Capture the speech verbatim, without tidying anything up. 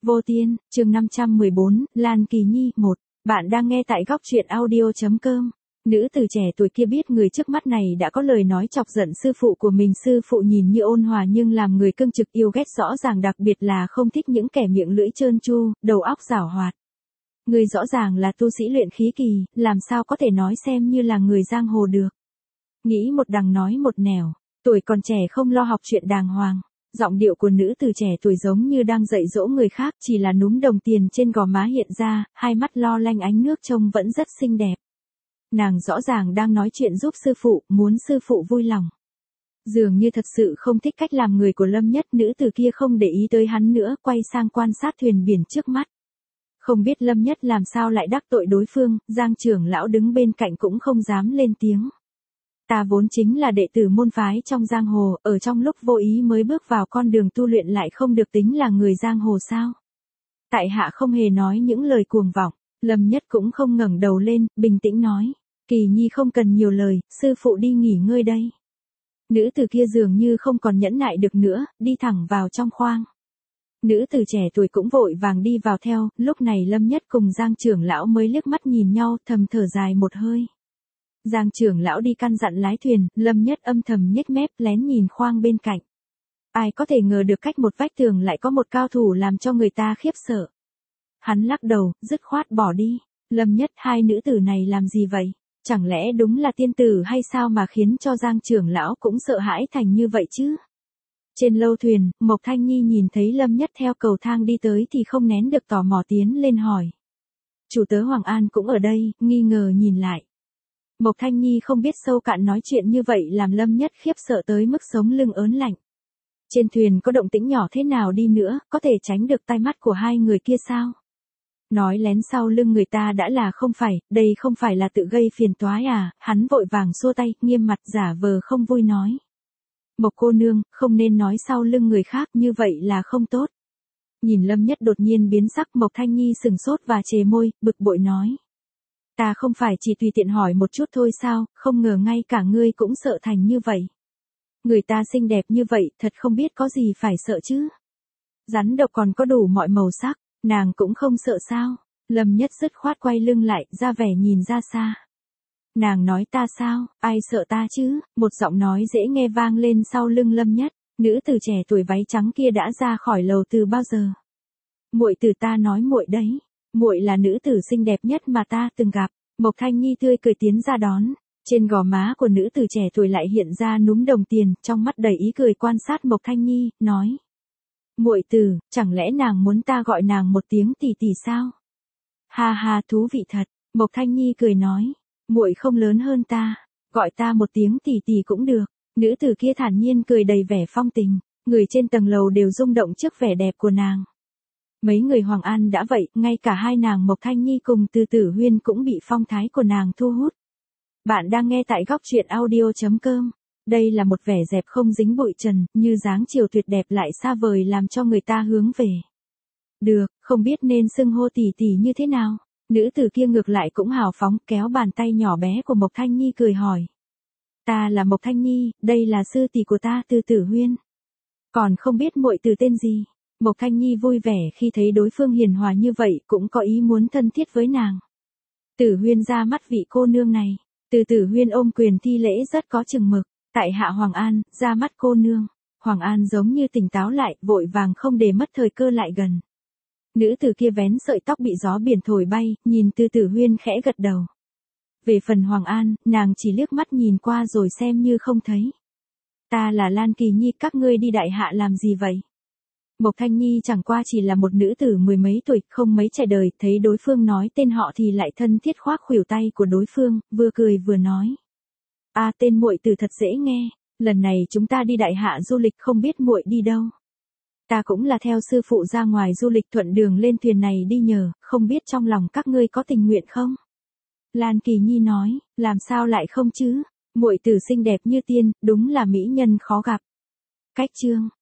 Vô Tiên, chương năm trăm mười bốn, Lan Kỳ Nhi, một. Bạn đang nghe tại góc truyện audio.com. Nữ tử trẻ tuổi kia biết người trước mắt này đã có lời nói chọc giận sư phụ của mình. Sư phụ nhìn như ôn hòa nhưng làm người cương trực yêu ghét rõ ràng, đặc biệt là không thích những kẻ miệng lưỡi trơn tru, đầu óc giảo hoạt. Người rõ ràng là tu sĩ luyện khí kỳ, làm sao có thể nói xem như là người giang hồ được. Nghĩ một đằng nói một nẻo, tuổi còn trẻ không lo học chuyện đàng hoàng. Giọng điệu của nữ tử trẻ tuổi giống như đang dạy dỗ người khác, chỉ là núm đồng tiền trên gò má hiện ra, hai mắt lo lanh ánh nước trông vẫn rất xinh đẹp. Nàng rõ ràng đang nói chuyện giúp sư phụ, muốn sư phụ vui lòng. Dường như thật sự không thích cách làm người của Lâm Nhất. Nữ tử kia không để ý tới hắn nữa, quay sang quan sát thuyền biển trước mắt. Không biết Lâm Nhất làm sao lại đắc tội đối phương, Giang trưởng lão đứng bên cạnh cũng không dám lên tiếng. Ta vốn chính là đệ tử môn phái trong giang hồ, ở trong lúc vô ý mới bước vào con đường tu luyện lại không được tính là người giang hồ sao? Tại hạ không hề nói những lời cuồng vọng. Lâm Nhất cũng không ngẩng đầu lên, bình tĩnh nói. Kỳ Nhi không cần nhiều lời, sư phụ đi nghỉ ngơi đây. Nữ tử kia dường như không còn nhẫn nại được nữa, đi thẳng vào trong khoang. Nữ tử trẻ tuổi cũng vội vàng đi vào theo, lúc này Lâm Nhất cùng Giang trưởng lão mới liếc mắt nhìn nhau, thầm thở dài một hơi. Giang trưởng lão đi căn dặn lái thuyền, Lâm Nhất âm thầm nhếch mép lén nhìn khoang bên cạnh. Ai có thể ngờ được cách một vách tường lại có một cao thủ làm cho người ta khiếp sợ. Hắn lắc đầu, dứt khoát bỏ đi. Lâm Nhất, hai nữ tử này làm gì vậy? Chẳng lẽ đúng là tiên tử hay sao mà khiến cho Giang trưởng lão cũng sợ hãi thành như vậy chứ? Trên lâu thuyền, Mộc Thanh Nhi nhìn thấy Lâm Nhất theo cầu thang đi tới thì không nén được tò mò tiến lên hỏi. Chủ tớ Hoàng An cũng ở đây, nghi ngờ nhìn lại. Mộc Thanh Nhi không biết sâu cạn nói chuyện như vậy làm Lâm Nhất khiếp sợ tới mức sống lưng ớn lạnh. Trên thuyền có động tĩnh nhỏ thế nào đi nữa, có thể tránh được tai mắt của hai người kia sao? Nói lén sau lưng người ta đã là không phải, đây không phải là tự gây phiền toái à? Hắn vội vàng xua tay, nghiêm mặt giả vờ không vui nói. Mộc cô nương, không nên nói sau lưng người khác, như vậy là không tốt. Nhìn Lâm Nhất đột nhiên biến sắc, Mộc Thanh Nhi sừng sốt và chề môi, bực bội nói. Ta không phải chỉ tùy tiện hỏi một chút thôi sao, không ngờ ngay cả ngươi cũng sợ thành như vậy. Người ta xinh đẹp như vậy, thật không biết có gì phải sợ chứ. Rắn độc còn có đủ mọi màu sắc, nàng cũng không sợ sao. Lâm Nhất dứt khoát quay lưng lại, ra vẻ nhìn ra xa. Nàng nói ta sao, ai sợ ta chứ? Một giọng nói dễ nghe vang lên sau lưng Lâm Nhất. Nữ tử trẻ tuổi váy trắng kia đã ra khỏi lầu từ bao giờ? Muội từ ta nói muội đấy. Muội là nữ tử xinh đẹp nhất mà ta từng gặp. Mộc Thanh Nhi tươi cười tiến ra đón. Trên gò má của nữ tử trẻ tuổi lại hiện ra núm đồng tiền, trong mắt đầy ý cười quan sát Mộc Thanh Nhi, nói. Muội từ, chẳng lẽ nàng muốn ta gọi nàng một tiếng tỷ tỷ sao? Ha ha, thú vị thật. Mộc Thanh Nhi cười nói. Muội không lớn hơn ta, gọi ta một tiếng tỷ tỷ cũng được. Nữ tử kia thản nhiên cười đầy vẻ phong tình. Người trên tầng lầu đều rung động trước vẻ đẹp của nàng. Mấy người Hoàng An đã vậy, ngay cả hai nàng Mộc Thanh Nhi cùng Từ Tử Huyên cũng bị phong thái của nàng thu hút. Bạn đang nghe tại góc truyện audio.com. Đây là một vẻ dẹp không dính bụi trần, như dáng chiều tuyệt đẹp lại xa vời làm cho người ta hướng về. Được, không biết nên xưng hô tỷ tỷ như thế nào? Nữ tử kia ngược lại cũng hào phóng, kéo bàn tay nhỏ bé của Mộc Thanh Nhi cười hỏi. Ta là Mộc Thanh Nhi, đây là sư tỷ của ta Từ Tử Huyên. Còn không biết muội từ tên gì? Mộc Thanh Nhi vui vẻ khi thấy đối phương hiền hòa như vậy, cũng có ý muốn thân thiết với nàng. Tử Huyên ra mắt vị cô nương này. Từ Tử Huyên ôm quyền thi lễ rất có chừng mực. Tại hạ Hoàng An, ra mắt cô nương. Hoàng An giống như tỉnh táo lại, vội vàng không để mất thời cơ lại gần. Nữ tử kia vén sợi tóc bị gió biển thổi bay, nhìn Từ Tử Huyên khẽ gật đầu. Về phần Hoàng An, nàng chỉ liếc mắt nhìn qua rồi xem như không thấy. Ta là Lan Kỳ Nhi, các ngươi đi đại hạ làm gì vậy? Mộc Thanh Nhi chẳng qua chỉ là một nữ tử mười mấy tuổi, không mấy trải đời, thấy đối phương nói tên họ thì lại thân thiết khoác khuỷu tay của đối phương, vừa cười vừa nói. À, tên muội từ thật dễ nghe, lần này chúng ta đi đại hạ du lịch, không biết muội đi đâu. Ta cũng là theo sư phụ ra ngoài du lịch, thuận đường lên thuyền này đi nhờ, không biết trong lòng các ngươi có tình nguyện không? Lan Kỳ Nhi nói, làm sao lại không chứ? Muội tử xinh đẹp như tiên, đúng là mỹ nhân khó gặp. Cách chương